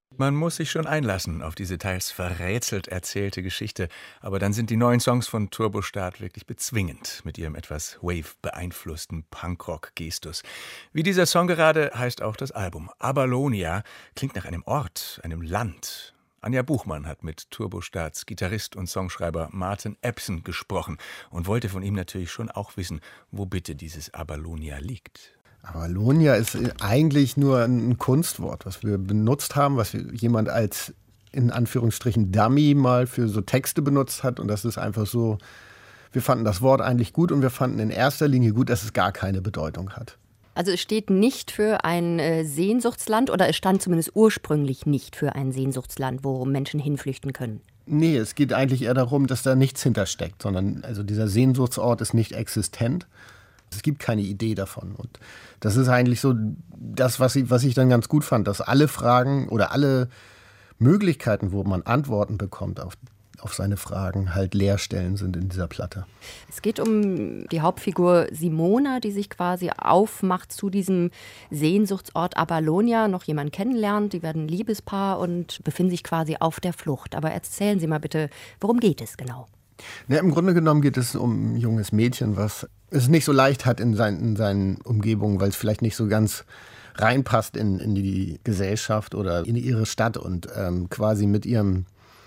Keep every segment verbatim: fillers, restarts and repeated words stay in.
Man muss sich schon einlassen auf diese teils verrätselt erzählte Geschichte, aber dann sind die neuen Songs von Turbostart wirklich bezwingend mit ihrem etwas Wave-beeinflussten Punkrock-Gestus. Wie dieser Song gerade heißt auch das Album. Avalonia klingt nach einem Ort, einem Land. Anja Buchmann hat mit Turbostarts Gitarrist und Songschreiber Martin Epson gesprochen und wollte von ihm natürlich schon auch wissen, wo bitte dieses Avalonia liegt. Avalonia ist eigentlich nur ein Kunstwort, was wir benutzt haben, was jemand als in Anführungsstrichen Dummy mal für so Texte benutzt hat. Und das ist einfach so, wir fanden das Wort eigentlich gut und wir fanden in erster Linie gut, dass es gar keine Bedeutung hat. Also es steht nicht für ein äh, Sehnsuchtsland oder es stand zumindest ursprünglich nicht für ein Sehnsuchtsland, wo Menschen hinflüchten können. Nee, es geht eigentlich eher darum, dass da nichts hintersteckt, sondern also dieser Sehnsuchtsort ist nicht existent. Es gibt keine Idee davon. Und das ist eigentlich so das, was ich, was ich dann ganz gut fand, dass alle Fragen oder alle Möglichkeiten, wo man Antworten bekommt auf, auf seine Fragen, halt Leerstellen sind in dieser Platte. Es geht um die Hauptfigur Simona, die sich quasi aufmacht zu diesem Sehnsuchtsort Avalonia, noch jemanden kennenlernt. Die werden ein Liebespaar und befinden sich quasi auf der Flucht. Aber erzählen Sie mal bitte, worum geht es genau? Ja, im Grunde genommen geht es um ein junges Mädchen, was es nicht so leicht hat in, sein, in seinen Umgebungen, weil es vielleicht nicht so ganz reinpasst in, in die Gesellschaft oder in ihre Stadt und ähm, quasi mit ihrem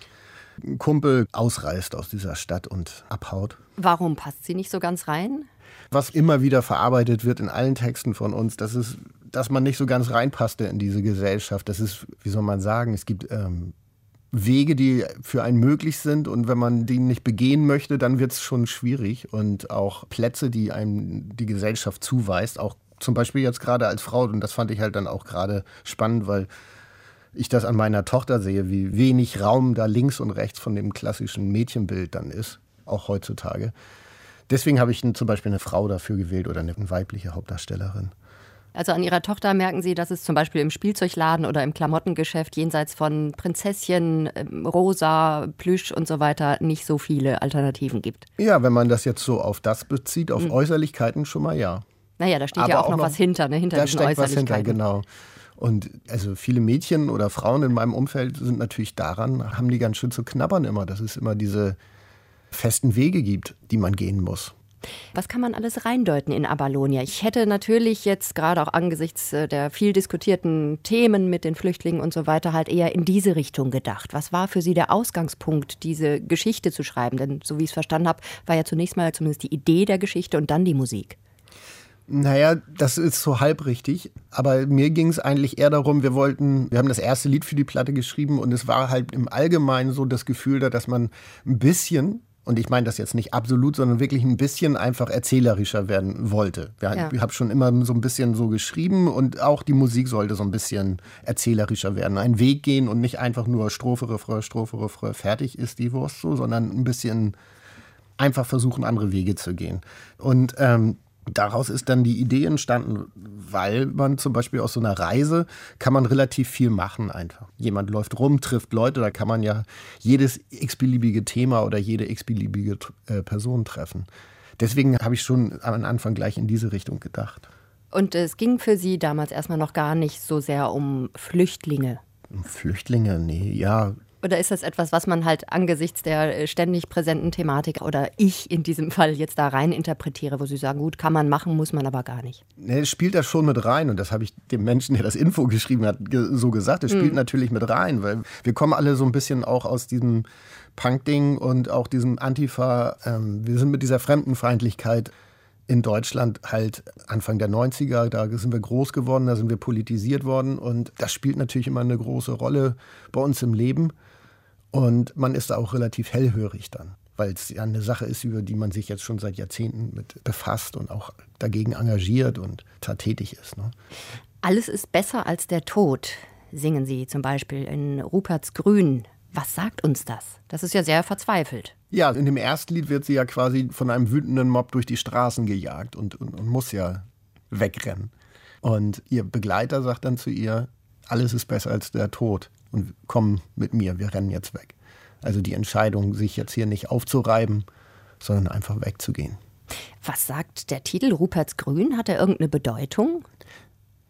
Kumpel ausreist aus dieser Stadt und abhaut. Warum passt sie nicht so ganz rein? Was immer wieder verarbeitet wird in allen Texten von uns, das ist, dass man nicht so ganz reinpasste in diese Gesellschaft. Das ist, wie soll man sagen, es gibt ähm, Wege, die für einen möglich sind und wenn man die nicht begehen möchte, dann wird es schon schwierig und auch Plätze, die einem die Gesellschaft zuweist, auch zum Beispiel jetzt gerade als Frau und das fand ich halt dann auch gerade spannend, weil ich das an meiner Tochter sehe, wie wenig Raum da links und rechts von dem klassischen Mädchenbild dann ist, auch heutzutage. Deswegen habe ich zum Beispiel eine Frau dafür gewählt oder eine weibliche Hauptdarstellerin. Also an Ihrer Tochter merken Sie, dass es zum Beispiel im Spielzeugladen oder im Klamottengeschäft jenseits von Prinzesschen, Rosa, Plüsch und so weiter nicht so viele Alternativen gibt. Ja, wenn man das jetzt so auf das bezieht, auf mhm. Äußerlichkeiten schon mal ja. Naja, da steht Aber ja auch, auch noch, noch was hinter, ne? Hinter da diesen steckt was Äußerlichkeiten. hinter, genau. Und also viele Mädchen oder Frauen in meinem Umfeld sind natürlich daran, haben die ganz schön zu knabbern immer, dass es immer diese festen Wege gibt, die man gehen muss. Was kann man alles reindeuten in Avalonia? Ich hätte natürlich jetzt gerade auch angesichts der viel diskutierten Themen mit den Flüchtlingen und so weiter halt eher in diese Richtung gedacht. Was war für Sie der Ausgangspunkt, diese Geschichte zu schreiben? Denn so wie ich es verstanden habe, war ja zunächst mal zumindest die Idee der Geschichte und dann die Musik. Naja, das ist so halb richtig, aber mir ging es eigentlich eher darum, wir wollten, wir haben das erste Lied für die Platte geschrieben und es war halt im Allgemeinen so das Gefühl da, dass man ein bisschen, und ich meine das jetzt nicht absolut, sondern wirklich ein bisschen einfach erzählerischer werden wollte. Wir, ja. Ich habe schon immer so ein bisschen so geschrieben und auch die Musik sollte so ein bisschen erzählerischer werden. Einen Weg gehen und nicht einfach nur Strophe, Refrain, Strophe, Refrain, fertig ist die Wurst so, sondern ein bisschen einfach versuchen, andere Wege zu gehen. Und ähm, daraus ist dann die Idee entstanden, weil man zum Beispiel aus so einer Reise kann man relativ viel machen einfach. Jemand läuft rum, trifft Leute, da kann man ja jedes x-beliebige Thema oder jede x-beliebige äh, Person treffen. Deswegen habe ich schon am Anfang gleich in diese Richtung gedacht. Und es ging für Sie damals erstmal noch gar nicht so sehr um Flüchtlinge? Um Flüchtlinge? Nee, ja. Oder ist das etwas, was man halt angesichts der ständig präsenten Thematik oder ich in diesem Fall jetzt da rein interpretiere, wo Sie sagen, gut, kann man machen, muss man aber gar nicht? Nee, es spielt da schon mit rein und das habe ich dem Menschen, der das Info geschrieben hat, so gesagt. Es spielt mhm. natürlich mit rein, weil wir kommen alle so ein bisschen auch aus diesem Punk-Ding und auch diesem Antifa. Ähm, wir sind mit dieser Fremdenfeindlichkeit in Deutschland halt Anfang der neunziger, da sind wir groß geworden, da sind wir politisiert worden und das spielt natürlich immer eine große Rolle bei uns im Leben. Und man ist da auch relativ hellhörig dann, weil es ja eine Sache ist, über die man sich jetzt schon seit Jahrzehnten mit befasst und auch dagegen engagiert und da tätig ist. Ne? Alles ist besser als der Tod, singen Sie zum Beispiel in Ruperts Grün. Was sagt uns das? Das ist ja sehr verzweifelt. Ja, in dem ersten Lied wird sie ja quasi von einem wütenden Mob durch die Straßen gejagt und, und, und muss ja wegrennen. Und ihr Begleiter sagt dann zu ihr, alles ist besser als der Tod. Und komm mit mir, wir rennen jetzt weg. Also die Entscheidung, sich jetzt hier nicht aufzureiben, sondern einfach wegzugehen. Was sagt der Titel Ruperts Grün? Hat er irgendeine Bedeutung?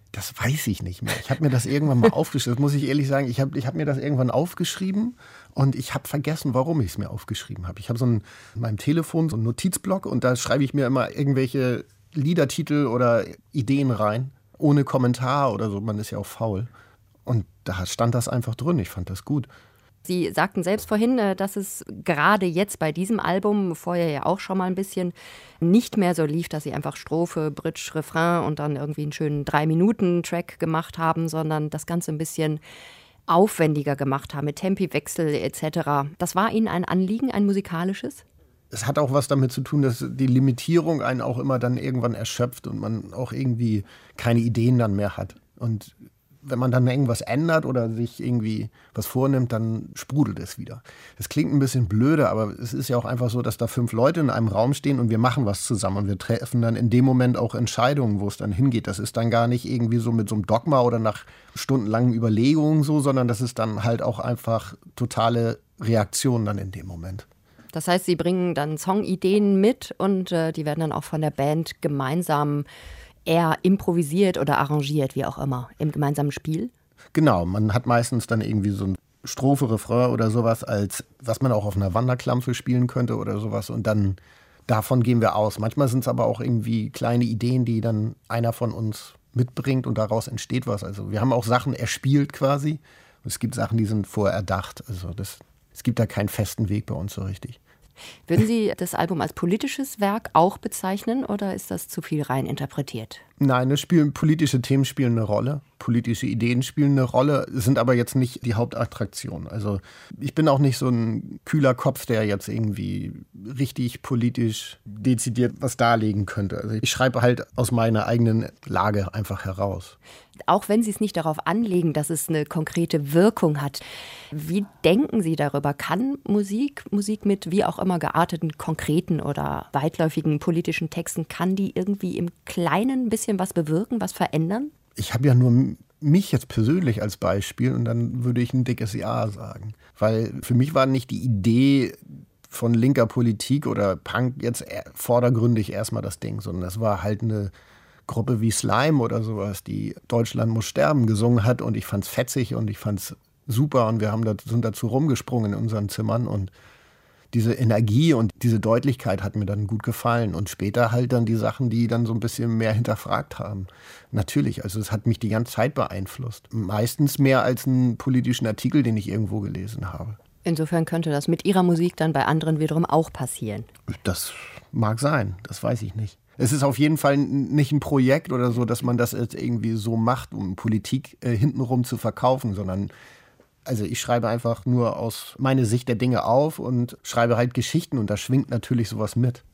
Das weiß ich nicht mehr. Ich habe mir das irgendwann mal aufgeschrieben. Das muss ich ehrlich sagen. Ich habe ich hab mir das irgendwann aufgeschrieben und ich habe vergessen, warum ich es mir aufgeschrieben habe. Ich habe so ein, in meinem Telefon so einen Notizblock und da schreibe ich mir immer irgendwelche Liedertitel oder Ideen rein, ohne Kommentar oder so. Man ist ja auch faul. Und da stand das einfach drin. Ich fand das gut. Sie sagten selbst vorhin, dass es gerade jetzt bei diesem Album, vorher ja auch schon mal ein bisschen, nicht mehr so lief, dass Sie einfach Strophe, Bridge, Refrain und dann irgendwie einen schönen Drei-Minuten-Track gemacht haben, sondern das Ganze ein bisschen aufwendiger gemacht haben, mit Tempiwechsel et cetera. Das war Ihnen ein Anliegen, ein musikalisches? Es hat auch was damit zu tun, dass die Limitierung einen auch immer dann irgendwann erschöpft und man auch irgendwie keine Ideen dann mehr hat. Und wenn man dann irgendwas ändert oder sich irgendwie was vornimmt, dann sprudelt es wieder. Das klingt ein bisschen blöde, aber es ist ja auch einfach so, dass da fünf Leute in einem Raum stehen und wir machen was zusammen und wir treffen dann in dem Moment auch Entscheidungen, wo es dann hingeht. Das ist dann gar nicht irgendwie so mit so einem Dogma oder nach stundenlangen Überlegungen so, sondern das ist dann halt auch einfach totale Reaktion dann in dem Moment. Das heißt, Sie bringen dann Songideen mit und äh, die werden dann auch von der Band gemeinsam eher improvisiert oder arrangiert, wie auch immer, im gemeinsamen Spiel? Genau, man hat meistens dann irgendwie so ein Strophe, Refrain oder sowas, als was man auch auf einer Wanderklampfe spielen könnte oder sowas. Und dann davon gehen wir aus. Manchmal sind es aber auch irgendwie kleine Ideen, die dann einer von uns mitbringt und daraus entsteht was. Also wir haben auch Sachen erspielt quasi. Es gibt Sachen, die sind vorher erdacht. Also das, es gibt da keinen festen Weg bei uns so richtig. Würden Sie das Album als politisches Werk auch bezeichnen oder ist das zu viel rein interpretiert? Nein, es spielen, politische Themen spielen eine Rolle, politische Ideen spielen eine Rolle, sind aber jetzt nicht die Hauptattraktion. Also ich bin auch nicht so ein kühler Kopf, der jetzt irgendwie richtig politisch dezidiert was darlegen könnte. Also ich schreibe halt aus meiner eigenen Lage einfach heraus. Auch wenn Sie es nicht darauf anlegen, dass es eine konkrete Wirkung hat. Wie denken Sie darüber? Kann Musik, Musik mit wie auch immer gearteten, konkreten oder weitläufigen politischen Texten, kann die irgendwie im Kleinen ein bisschen was bewirken, was verändern? Ich habe ja nur mich jetzt persönlich als Beispiel und dann würde ich ein dickes Ja sagen. Weil für mich war nicht die Idee von linker Politik oder Punk jetzt vordergründig erstmal das Ding, sondern das war halt eine Gruppe wie Slime oder sowas, die Deutschland muss sterben gesungen hat und ich fand's fetzig und ich fand's super und wir haben da, sind dazu rumgesprungen in unseren Zimmern und diese Energie und diese Deutlichkeit hat mir dann gut gefallen und später halt dann die Sachen, die dann so ein bisschen mehr hinterfragt haben. Natürlich, also es hat mich die ganze Zeit beeinflusst. Meistens mehr als einen politischen Artikel, den ich irgendwo gelesen habe. Insofern könnte das mit Ihrer Musik dann bei anderen wiederum auch passieren. Das mag sein, das weiß ich nicht. Es ist auf jeden Fall nicht ein Projekt oder so, dass man das jetzt irgendwie so macht, um Politik äh, hintenrum zu verkaufen, sondern also ich schreibe einfach nur aus meiner Sicht der Dinge auf und schreibe halt Geschichten und da schwingt natürlich sowas mit.